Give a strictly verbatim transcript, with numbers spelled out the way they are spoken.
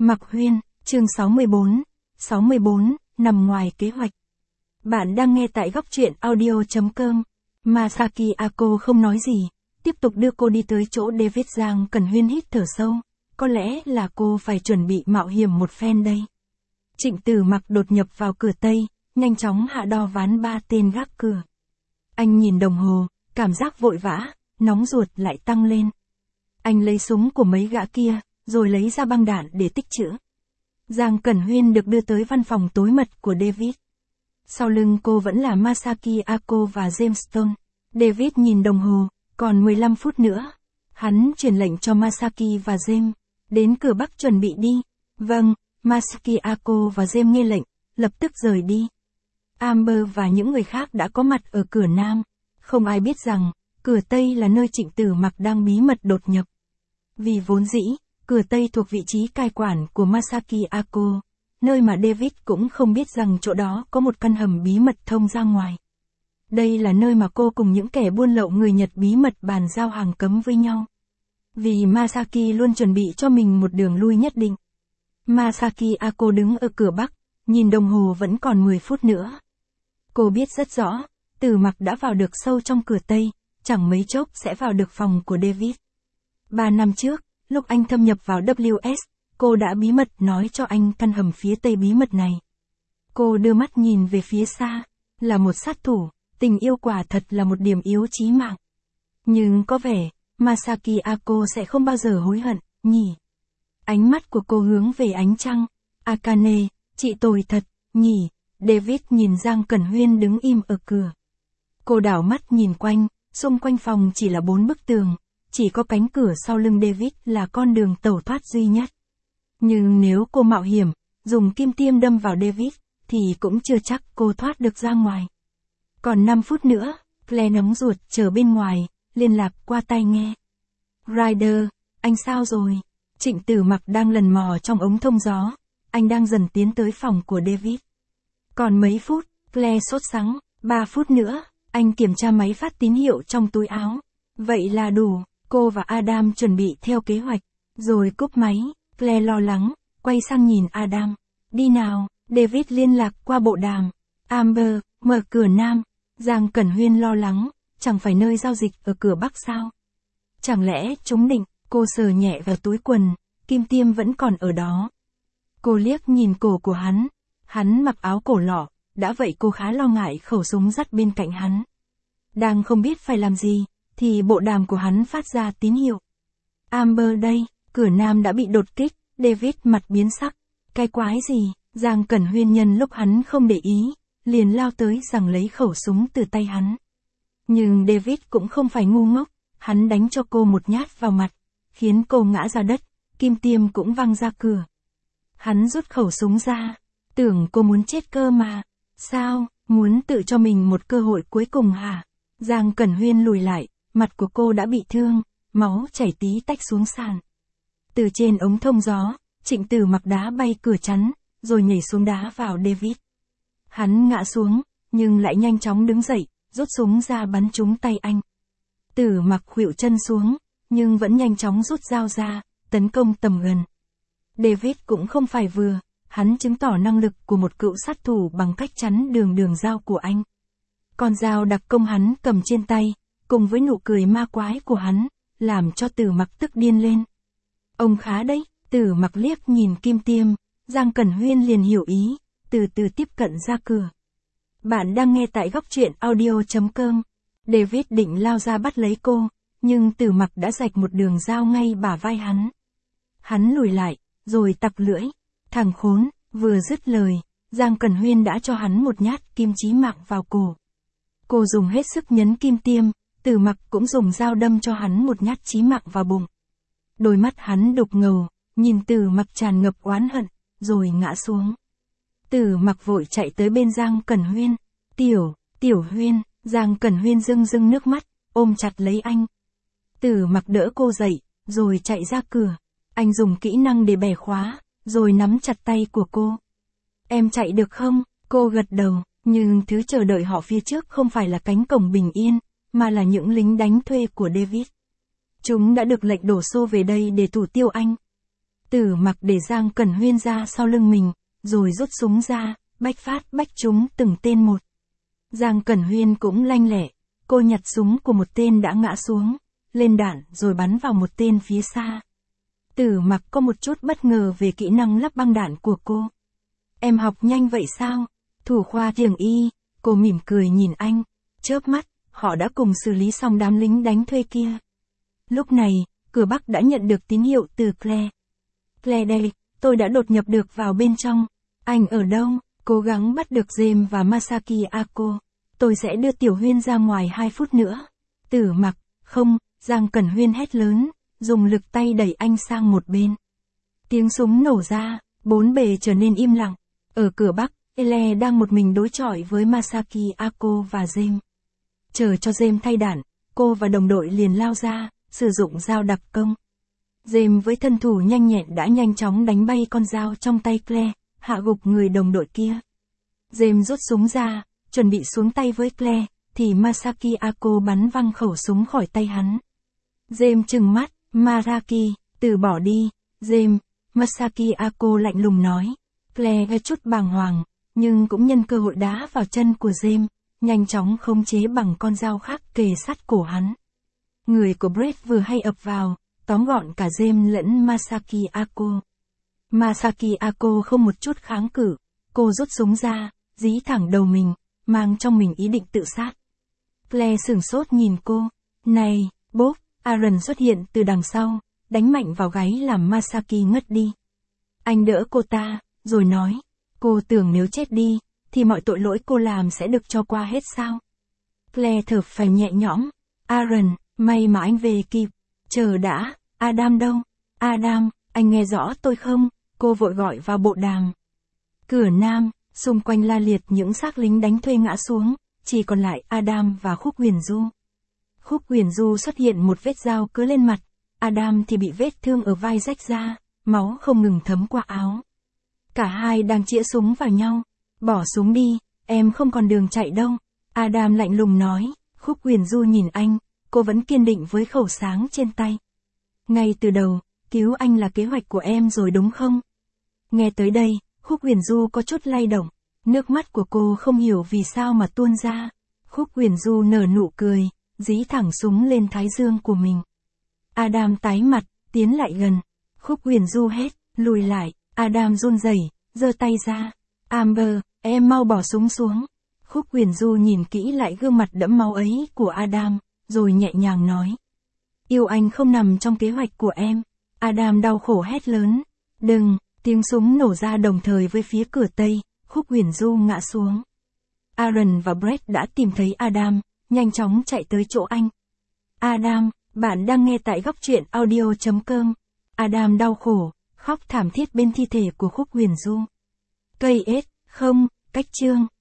Mạc Huyên, chương sáu mươi bốn, sáu mươi bốn, nằm ngoài kế hoạch. Bạn đang nghe tại góc truyện audio chấm com. Masaki Ako không nói gì, tiếp tục đưa cô đi tới chỗ David. Giang Cẩn Huyên hít thở sâu, có lẽ là cô phải chuẩn bị mạo hiểm một phen đây. Trịnh Tử Mặc đột nhập vào cửa Tây, nhanh chóng hạ đo ván ba tên gác cửa. Anh nhìn đồng hồ, cảm giác vội vã, nóng ruột lại tăng lên. Anh lấy súng của mấy gã kia, rồi lấy ra băng đạn để tích trữ. Giang Cẩn Huyên được đưa tới văn phòng tối mật của David. Sau lưng cô vẫn là Masaki Ako và James Stone. David nhìn đồng hồ, còn mười lăm phút nữa. Hắn truyền lệnh cho Masaki và James, đến cửa Bắc chuẩn bị đi. Vâng, Masaki Ako và James nghe lệnh, lập tức rời đi. Amber và những người khác đã có mặt ở cửa Nam. Không ai biết rằng, cửa Tây là nơi Trịnh Tử Mặc đang bí mật đột nhập. Vì vốn dĩ, cửa Tây thuộc vị trí cai quản của Masaki Ako, nơi mà David cũng không biết rằng chỗ đó có một căn hầm bí mật thông ra ngoài. Đây là nơi mà cô cùng những kẻ buôn lậu người Nhật bí mật bàn giao hàng cấm với nhau. Vì Masaki luôn chuẩn bị cho mình một đường lui nhất định. Masaki Ako đứng ở cửa Bắc, nhìn đồng hồ vẫn còn mười phút nữa. Cô biết rất rõ, Tử Mặc đã vào được sâu trong cửa Tây, chẳng mấy chốc sẽ vào được phòng của David. Ba năm trước, lúc anh thâm nhập vào vê kép ét, cô đã bí mật nói cho anh căn hầm phía Tây bí mật này. Cô đưa mắt nhìn về phía xa, là một sát thủ, tình yêu quả thật là một điểm yếu chí mạng. Nhưng có vẻ, Masaki Ako sẽ không bao giờ hối hận, nhỉ? Ánh mắt của cô hướng về ánh trăng. Akane, chị tồi thật, nhỉ? David nhìn Giang Cẩn Huyên đứng im ở cửa. Cô đảo mắt nhìn quanh, xung quanh phòng chỉ là bốn bức tường. Chỉ có cánh cửa sau lưng David là con đường tẩu thoát duy nhất. Nhưng nếu cô mạo hiểm, dùng kim tiêm đâm vào David, thì cũng chưa chắc cô thoát được ra ngoài. Còn năm phút nữa, Claire nóng ruột chờ bên ngoài, liên lạc qua tai nghe. Ryder, anh sao rồi? Trịnh Tử Mặc đang lần mò trong ống thông gió, anh đang dần tiến tới phòng của David. Còn mấy phút, Claire sốt sắng, ba phút nữa, anh kiểm tra máy phát tín hiệu trong túi áo. Vậy là đủ. Cô và Adam chuẩn bị theo kế hoạch, rồi cúp máy. Claire lo lắng, quay sang nhìn Adam. Đi nào, David liên lạc qua bộ đàm. Amber, mở cửa Nam. Giang Cẩn Huyên lo lắng, chẳng phải nơi giao dịch ở cửa Bắc sao? Chẳng lẽ chúng định? Cô sờ nhẹ vào túi quần, kim tiêm vẫn còn ở đó. Cô liếc nhìn cổ của hắn, hắn mặc áo cổ lọ, đã vậy cô khá lo ngại khẩu súng dắt bên cạnh hắn. Đang không biết phải làm gì, thì bộ đàm của hắn phát ra tín hiệu. Amber đây, cửa Nam đã bị đột kích. David mặt biến sắc. Cái quái gì? Giang Cẩn Huyên nhân lúc hắn không để ý, liền lao tới giằng lấy khẩu súng từ tay hắn. Nhưng David cũng không phải ngu ngốc, hắn đánh cho cô một nhát vào mặt, khiến cô ngã ra đất, kim tiêm cũng văng ra cửa. Hắn rút khẩu súng ra, tưởng cô muốn chết cơ mà. Sao, muốn tự cho mình một cơ hội cuối cùng hả? Giang Cẩn Huyên lùi lại. Mặt của cô đã bị thương, máu chảy tí tách xuống sàn. Từ trên ống thông gió, Trịnh Tử Mặc đá bay cửa chắn, rồi nhảy xuống đá vào David. Hắn ngã xuống, nhưng lại nhanh chóng đứng dậy, rút súng ra bắn trúng tay anh. Tử Mặc khuỵu chân xuống, nhưng vẫn nhanh chóng rút dao ra, tấn công tầm gần. David cũng không phải vừa, hắn chứng tỏ năng lực của một cựu sát thủ bằng cách chắn đường đường dao của anh. Con dao đặc công hắn cầm trên tay, cùng với nụ cười ma quái của hắn, làm cho Tử Mặc tức điên lên. Ông khá đấy. Tử Mặc liếc nhìn kim tiêm, Giang Cẩn Huyên liền hiểu ý, từ từ tiếp cận ra cửa. Bạn đang nghe tại góc truyện audio chấm com. David định lao ra bắt lấy cô, nhưng Tử Mặc đã rạch một đường dao ngay bả vai hắn. Hắn lùi lại, rồi tặc lưỡi. Thằng khốn, vừa dứt lời, Giang Cẩn Huyên đã cho hắn một nhát kim chí mạng vào cổ. Cô dùng hết sức nhấn kim tiêm. Tử Mặc cũng dùng dao đâm cho hắn một nhát chí mạng vào bụng. Đôi mắt hắn đục ngầu, nhìn Tử Mặc tràn ngập oán hận, rồi ngã xuống. Tử Mặc vội chạy tới bên Giang Cẩn Huyên. Tiểu, Tiểu Huyên, Giang Cẩn Huyên rưng rưng nước mắt, ôm chặt lấy anh. Tử Mặc đỡ cô dậy, rồi chạy ra cửa. Anh dùng kỹ năng để bẻ khóa, rồi nắm chặt tay của cô. Em chạy được không? Cô gật đầu, nhưng thứ chờ đợi họ phía trước không phải là cánh cổng bình yên, mà là những lính đánh thuê của David. Chúng đã được lệnh đổ xô về đây để thủ tiêu anh. Tử Mặc để Giang Cẩn Huyên ra sau lưng mình, rồi rút súng ra, bách phát bách trúng từng tên một. Giang Cẩn Huyên cũng lanh lẹ, cô nhặt súng của một tên đã ngã xuống, lên đạn rồi bắn vào một tên phía xa. Tử Mặc có một chút bất ngờ về kỹ năng lắp băng đạn của cô. Em học nhanh vậy sao? Thủ khoa trường y, cô mỉm cười nhìn anh, chớp mắt, họ đã cùng xử lý xong đám lính đánh thuê kia. Lúc này, cửa Bắc đã nhận được tín hiệu từ Claire. Claire đây, tôi đã đột nhập được vào bên trong. Anh ở đâu? Cố gắng bắt được James và Masaki Ako. Tôi sẽ đưa Tiểu Huyên ra ngoài hai phút nữa. Tử Mặc, không, Giang Cẩn Huyên hét lớn, dùng lực tay đẩy anh sang một bên. Tiếng súng nổ ra, bốn bề trở nên im lặng. Ở cửa Bắc, Ele đang một mình đối chọi với Masaki Ako và James. Chờ cho James thay đạn, cô và đồng đội liền lao ra, sử dụng dao đặc công. James với thân thủ nhanh nhẹn đã nhanh chóng đánh bay con dao trong tay Claire, hạ gục người đồng đội kia. James rút súng ra, chuẩn bị xuống tay với Claire, thì Masaki Ako bắn văng khẩu súng khỏi tay hắn. James trừng mắt, Maraki, từ bỏ đi, James, Masaki Ako lạnh lùng nói. Claire gây chút bàng hoàng, nhưng cũng nhân cơ hội đá vào chân của James, nhanh chóng khống chế bằng con dao khác kề sát cổ hắn. Người của Brett vừa hay ập vào, tóm gọn cả James lẫn Masaki Ako. Masaki Ako không một chút kháng cự, cô rút súng ra, dí thẳng đầu mình, mang trong mình ý định tự sát. Claire sửng sốt nhìn cô. Này, Bob, Aaron xuất hiện từ đằng sau, đánh mạnh vào gáy làm Masaki ngất đi. Anh đỡ cô ta, rồi nói, cô tưởng nếu chết đi, thì mọi tội lỗi cô làm sẽ được cho qua hết sao? Claire thở phào nhẹ nhõm. Aaron, may mà anh về kịp. Chờ đã, Adam đâu? Adam, anh nghe rõ tôi không? Cô vội gọi vào bộ đàm. Cửa nam, xung quanh la liệt những xác lính đánh thuê ngã xuống, chỉ còn lại Adam và Khúc Huyền Du. Khúc Huyền Du xuất hiện một vết dao cứa lên mặt, Adam thì bị vết thương ở vai rách ra, máu không ngừng thấm qua áo. Cả hai đang chĩa súng vào nhau. Bỏ súng đi, em không còn đường chạy đâu. Adam lạnh lùng nói. Khúc Huyền Du nhìn anh, cô vẫn kiên định với khẩu sáng trên tay. Ngay từ đầu, cứu anh là kế hoạch của em rồi đúng không? Nghe tới đây, Khúc Huyền Du có chút lay động, nước mắt của cô không hiểu vì sao mà tuôn ra. Khúc Huyền Du nở nụ cười, dí thẳng súng lên thái dương của mình. Adam tái mặt, tiến lại gần. Khúc Huyền Du hét, lùi lại. Adam run rẩy, giơ tay ra. Amber, em mau bỏ súng xuống. Khúc Huyền Du nhìn kỹ lại gương mặt đẫm máu ấy của Adam, rồi nhẹ nhàng nói. Yêu anh không nằm trong kế hoạch của em. Adam đau khổ hét lớn. Đừng, tiếng súng nổ ra đồng thời với phía cửa tây, Khúc Huyền Du ngã xuống. Aaron và Brett đã tìm thấy Adam, nhanh chóng chạy tới chỗ anh. Adam, bạn đang nghe tại góc truyện audio chấm com. Adam đau khổ, khóc thảm thiết bên thi thể của Khúc Huyền Du. Cây ết, không, cách chương.